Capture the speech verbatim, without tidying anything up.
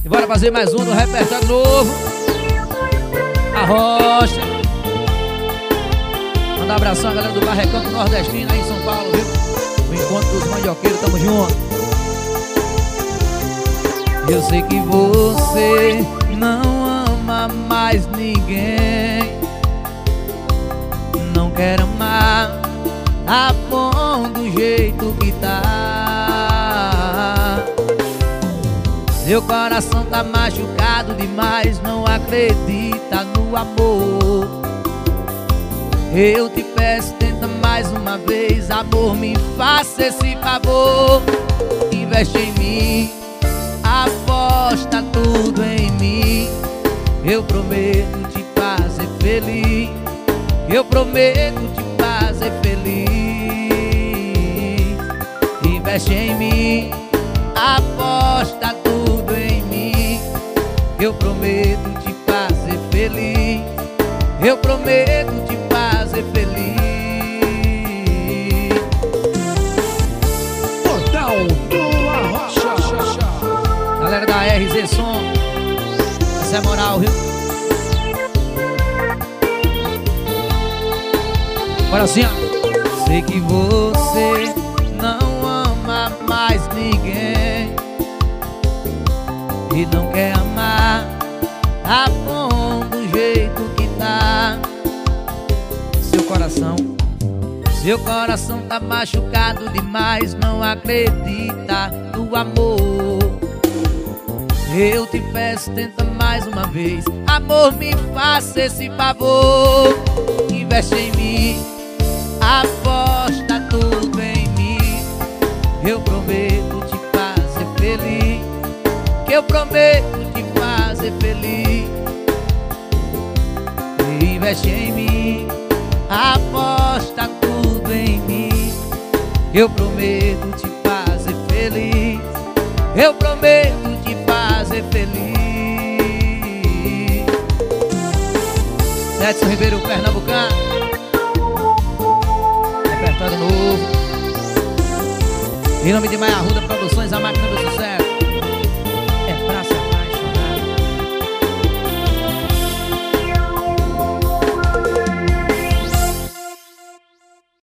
E bora fazer mais um do repertório novo. A Rocha. Manda um abração a galera do Barrecão do Nordestino aí em São Paulo, viu? O encontro dos mandioqueiros, tamo junto. Eu sei que você não ama mais ninguém, não quer amar, tá bom do jeito que tá. Seu coração tá machucado demais, não acredita no amor. Eu te peço, tenta mais uma vez, amor, me faça esse favor. Investe em mim, aposta tudo em mim. Eu prometo te fazer feliz, eu prometo te fazer feliz. Investe em mim, aposta tudo em mim. Eu prometo te fazer feliz, eu prometo te fazer feliz. Portal do Arrocha. Galera da R Z Som, essa é moral, viu? Bora assim, ó. Sei que você não ama mais ninguém e não quer amar, tá bom do jeito que tá. Seu coração, seu coração tá machucado demais, não acredita no amor. Eu te peço, tenta mais uma vez, amor, me faça esse favor. Investe em mim, aposta tudo em mim. Eu prometo te fazer feliz, que eu prometo te fazer feliz. Investe em mim, aposta tudo em mim. Eu prometo te fazer feliz, eu prometo te fazer feliz. Edson Ribeiro, Pernambucano, repertório novo. Em nome de Maia Arruda Produções, a máquina